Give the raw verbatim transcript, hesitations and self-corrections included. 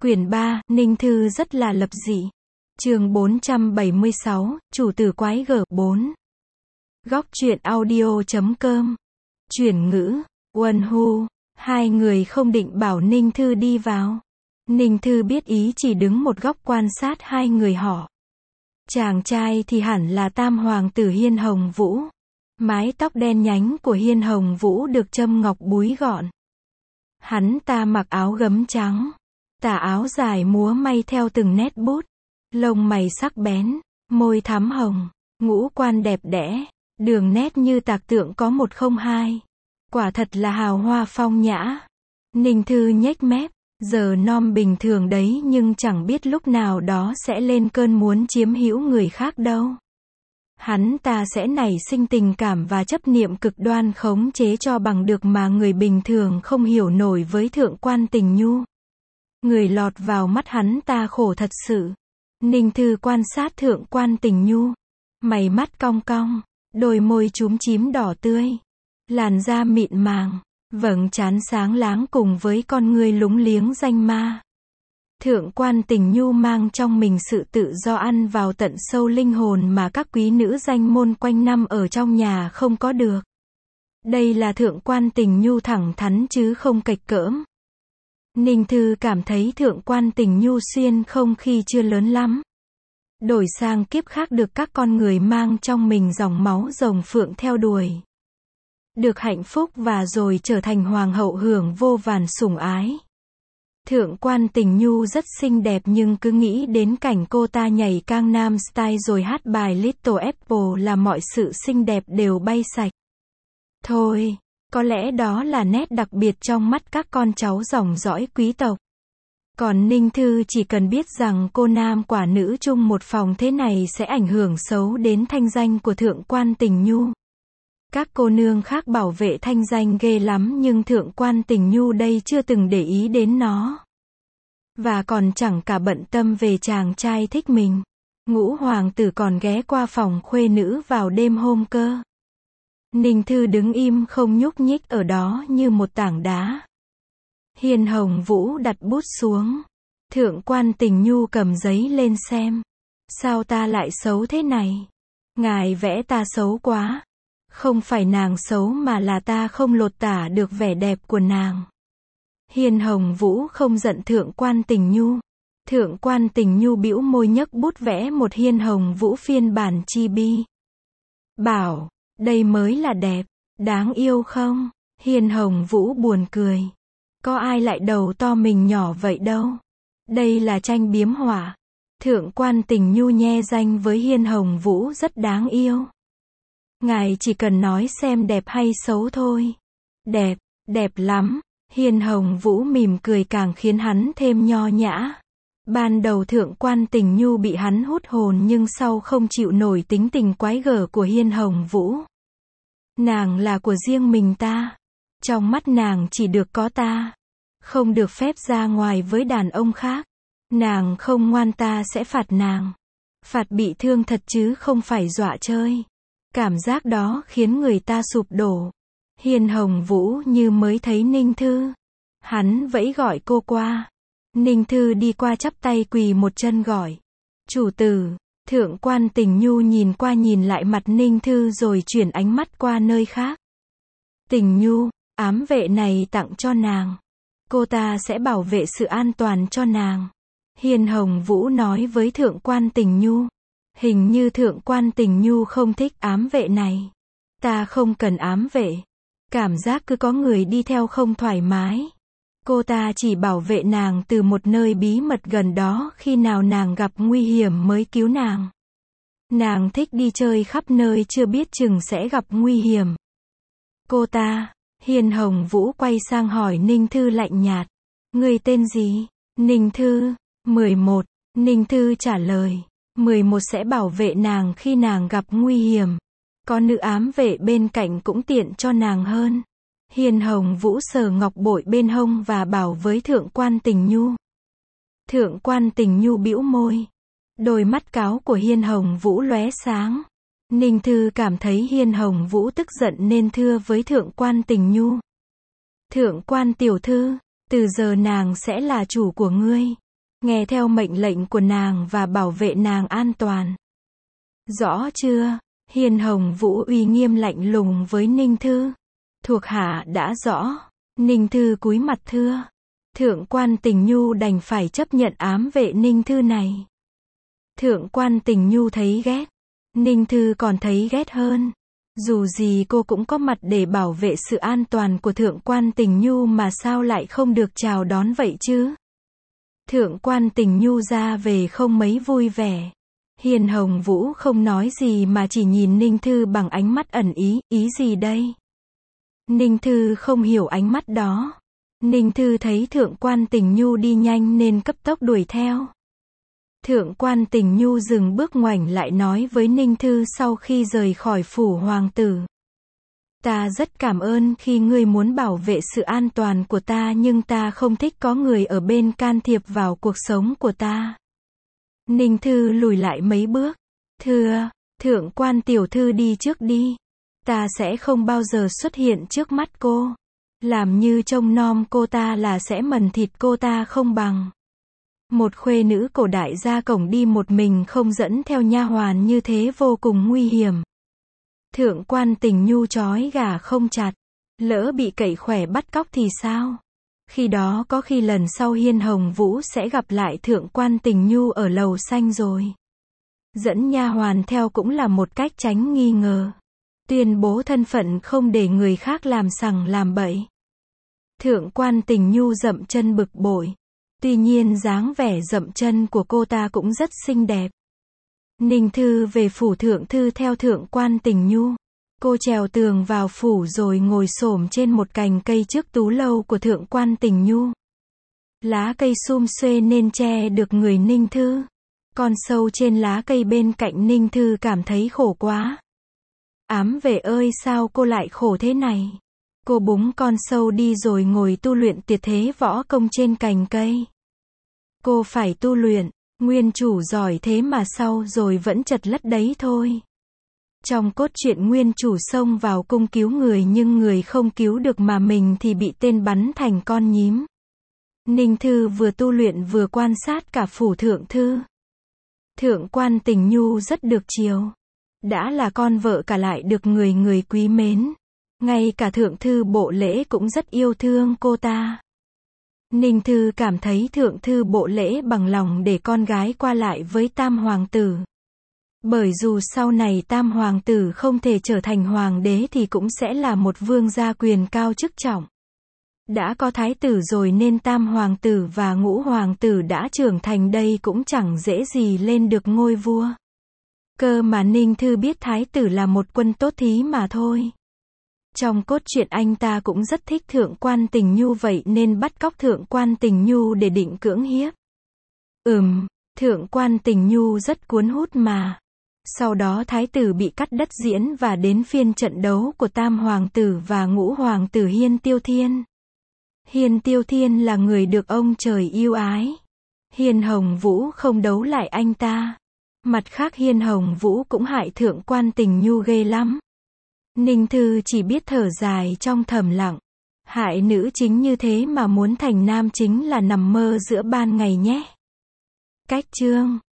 Quyển ba, Ninh Thư rất là lập dị. Chương bốn trăm bảy mươi sáu, Chủ tử quái gở bốn. Góc truyện audio chấm com. Chuyển ngữ, Uân Hu. Hai người không định bảo Ninh Thư đi vào. Ninh Thư biết ý chỉ đứng một góc quan sát hai người họ. Chàng trai thì hẳn là tam hoàng tử Hiên Hồng Vũ. Mái tóc đen nhánh của Hiên Hồng Vũ được châm ngọc búi gọn. Hắn ta mặc áo gấm trắng. Tà áo dài múa may theo từng nét bút. Lông mày sắc bén, môi thắm hồng, ngũ quan đẹp đẽ, đường nét như tạc tượng có một không hai. Quả thật là hào hoa phong nhã. Ninh Thư nhếch mép, giờ nom bình thường đấy nhưng chẳng biết lúc nào đó sẽ lên cơn muốn chiếm hữu người khác đâu. Hắn ta sẽ nảy sinh tình cảm và chấp niệm cực đoan khống chế cho bằng được mà người bình thường không hiểu nổi với thượng quan Tình Nhu. Người lọt vào mắt hắn ta khổ thật sự. Ninh Thư quan sát thượng quan Tình Nhu. Mày mắt cong cong, đôi môi chúm chím đỏ tươi, làn da mịn màng, vầng trán sáng láng cùng với con ngươi lúng liếng danh ma. Thượng quan Tình Nhu mang trong mình sự tự do ăn vào tận sâu linh hồn mà các quý nữ danh môn quanh năm ở trong nhà không có được. Đây là thượng quan Tình Nhu thẳng thắn chứ không kệch cỡm. Ninh Thư cảm thấy thượng quan Tình Nhu xuyên không khi chưa lớn lắm. Đổi sang kiếp khác được các con người mang trong mình dòng máu rồng phượng theo đuổi. Được hạnh phúc và rồi trở thành hoàng hậu hưởng vô vàn sủng ái. Thượng quan Tình Nhu rất xinh đẹp nhưng cứ nghĩ đến cảnh cô ta nhảy Gangnam Style rồi hát bài Little Apple là mọi sự xinh đẹp đều bay sạch. Thôi, có lẽ đó là nét đặc biệt trong mắt các con cháu dòng dõi quý tộc. Còn Ninh Thư chỉ cần biết rằng cô nam quả nữ chung một phòng thế này sẽ ảnh hưởng xấu đến thanh danh của thượng quan Tình Nhu. Các cô nương khác bảo vệ thanh danh ghê lắm nhưng thượng quan Tình Nhu đây chưa từng để ý đến nó. Và còn chẳng cả bận tâm về chàng trai thích mình. Ngũ hoàng tử còn ghé qua phòng khuê nữ vào đêm hôm cơ. Ninh Thư đứng im không nhúc nhích ở đó như một tảng đá. Hiên Hồng Vũ đặt bút xuống. Thượng quan Tình Nhu cầm giấy lên xem. Sao ta lại xấu thế này? Ngài vẽ ta xấu quá. Không phải nàng xấu mà là ta không lột tả được vẻ đẹp của nàng. Hiên Hồng Vũ không giận thượng quan Tình Nhu. Thượng quan Tình Nhu bĩu môi nhấc bút vẽ một Hiên Hồng Vũ phiên bản chibi. Bảo, đây mới là đẹp, đáng yêu không? Hiên Hồng Vũ buồn cười. Có ai lại đầu to mình nhỏ vậy đâu. Đây là tranh biếm họa. Thượng quan Tình Nhu nhe danh với Hiên Hồng Vũ rất đáng yêu. Ngài chỉ cần nói xem đẹp hay xấu thôi. Đẹp, đẹp lắm. Hiên Hồng Vũ mỉm cười càng khiến hắn thêm nho nhã. Ban đầu thượng quan Tình Nhu bị hắn hút hồn nhưng sau không chịu nổi tính tình quái gở của Hiên Hồng Vũ. Nàng là của riêng mình ta. Trong mắt nàng chỉ được có ta. Không được phép ra ngoài với đàn ông khác. Nàng không ngoan ta sẽ phạt nàng. Phạt bị thương thật chứ không phải dọa chơi. Cảm giác đó khiến người ta sụp đổ. Hiên Hồng Vũ như mới thấy Ninh Thư. Hắn vẫy gọi cô qua. Ninh Thư đi qua chắp tay quỳ một chân gọi. Chủ tử. Thượng quan Tình Nhu nhìn qua nhìn lại mặt Ninh Thư rồi chuyển ánh mắt qua nơi khác. Tình Nhu, ám vệ này tặng cho nàng. Cô ta sẽ bảo vệ sự an toàn cho nàng. Hiên Hồng Vũ nói với thượng quan Tình Nhu. Hình như thượng quan Tình Nhu không thích ám vệ này. Ta không cần ám vệ. Cảm giác cứ có người đi theo không thoải mái. Cô ta chỉ bảo vệ nàng từ một nơi bí mật gần đó khi nào nàng gặp nguy hiểm mới cứu nàng. Nàng thích đi chơi khắp nơi chưa biết chừng sẽ gặp nguy hiểm. Cô ta, Hiên Hồng Vũ quay sang hỏi Ninh Thư lạnh nhạt. Người tên gì? Ninh Thư, mười một. Ninh Thư trả lời. mười một sẽ bảo vệ nàng khi nàng gặp nguy hiểm. Có nữ ám vệ bên cạnh cũng tiện cho nàng hơn. Hiên Hồng Vũ sờ ngọc bội bên hông và bảo với thượng quan Tình Nhu. Thượng quan Tình Nhu bĩu môi. Đôi mắt cáo của Hiên Hồng Vũ lóe sáng. Ninh Thư cảm thấy Hiên Hồng Vũ tức giận nên thưa với thượng quan Tình Nhu. Thượng quan tiểu thư, từ giờ nàng sẽ là chủ của ngươi. nghe theo mệnh lệnh của nàng và bảo vệ nàng an toàn. Rõ chưa? Hiên Hồng Vũ uy nghiêm lạnh lùng với Ninh Thư. Thuộc hạ đã rõ. Ninh Thư cúi mặt thưa. Thượng quan Tình Nhu đành phải chấp nhận ám vệ Ninh Thư này. Thượng quan Tình Nhu thấy ghét. Ninh Thư còn thấy ghét hơn. Dù gì cô cũng có mặt để bảo vệ sự an toàn của Thượng quan Tình Nhu mà sao lại không được chào đón vậy chứ? Thượng quan Tình Nhu ra về không mấy vui vẻ. Hiên Hồng Vũ không nói gì mà chỉ nhìn Ninh Thư bằng ánh mắt ẩn ý, ý gì đây? Ninh Thư không hiểu ánh mắt đó. Ninh Thư thấy Thượng quan Tình Nhu đi nhanh nên cấp tốc đuổi theo. Thượng quan Tình Nhu dừng bước ngoảnh lại nói với Ninh Thư sau khi rời khỏi phủ hoàng tử. Ta rất cảm ơn khi ngươi muốn bảo vệ sự an toàn của ta nhưng ta không thích có người ở bên can thiệp vào cuộc sống của ta. Ninh Thư lùi lại mấy bước. Thưa, Thượng quan tiểu thư đi trước đi. Ta sẽ không bao giờ xuất hiện trước mắt cô. Làm như trông nom cô ta là sẽ mần thịt cô ta không bằng. Một khuê nữ cổ đại ra cổng đi một mình không dẫn theo nha hoàn như thế vô cùng nguy hiểm. Thượng quan Tình Nhu trói gà không chặt. Lỡ bị cậy khỏe bắt cóc thì sao? Khi đó có khi lần sau Hiên Hồng Vũ sẽ gặp lại Thượng quan Tình Nhu ở lầu xanh rồi. Dẫn nha hoàn theo cũng là một cách tránh nghi ngờ. Tuyên bố thân phận không để người khác làm sằng làm bậy. Thượng quan Tình Nhu dậm chân bực bội. Tuy nhiên dáng vẻ dậm chân của cô ta cũng rất xinh đẹp. Ninh Thư về phủ Thượng Thư theo Thượng quan Tình Nhu. Cô trèo tường vào phủ rồi ngồi xổm trên một cành cây trước tú lâu của Thượng quan Tình Nhu. Lá cây sum xuê nên che được người Ninh Thư. Con sâu trên lá cây bên cạnh Ninh Thư cảm thấy khổ quá. Ám vệ ơi sao cô lại khổ thế này? Cô búng con sâu đi rồi ngồi tu luyện tuyệt thế võ công trên cành cây. Cô phải tu luyện, nguyên chủ giỏi thế mà sau rồi vẫn chật lất đấy thôi. Trong cốt truyện nguyên chủ xông vào cung cứu người nhưng người không cứu được mà mình thì bị tên bắn thành con nhím. Ninh Thư vừa tu luyện vừa quan sát cả phủ Thượng Thư. Thượng quan Tình Nhu rất được chiều. Đã là con vợ cả lại được người người quý mến. Ngay cả Thượng Thư Bộ Lễ cũng rất yêu thương cô ta. Ninh Thư cảm thấy Thượng Thư Bộ Lễ bằng lòng để con gái qua lại với Tam Hoàng tử. Bởi dù sau này Tam Hoàng tử không thể trở thành hoàng đế thì cũng sẽ là một vương gia quyền cao chức trọng. Đã có thái tử rồi nên Tam Hoàng tử và Ngũ Hoàng tử đã trưởng thành đây cũng chẳng dễ gì lên được ngôi vua. Cơ mà Ninh Thư biết thái tử là một quân tốt thí mà thôi. Trong cốt truyện anh ta cũng rất thích Thượng quan Tình Nhu vậy nên bắt cóc Thượng quan Tình Nhu để định cưỡng hiếp. Ừm, Thượng quan Tình Nhu rất cuốn hút mà. Sau đó thái tử bị cắt đất diễn và đến phiên trận đấu của Tam Hoàng tử và Ngũ Hoàng tử Hiên Tiêu Thiên. Hiên Tiêu Thiên là người được ông trời yêu ái. Hiên Hồng Vũ không đấu lại anh ta. Mặt khác Hiên Hồng Vũ cũng hại Thượng quan Tình Nhu ghê lắm. Ninh Thư chỉ biết thở dài trong thầm lặng. Hại nữ chính như thế mà muốn thành nam chính là nằm mơ giữa ban ngày nhé. Cách chương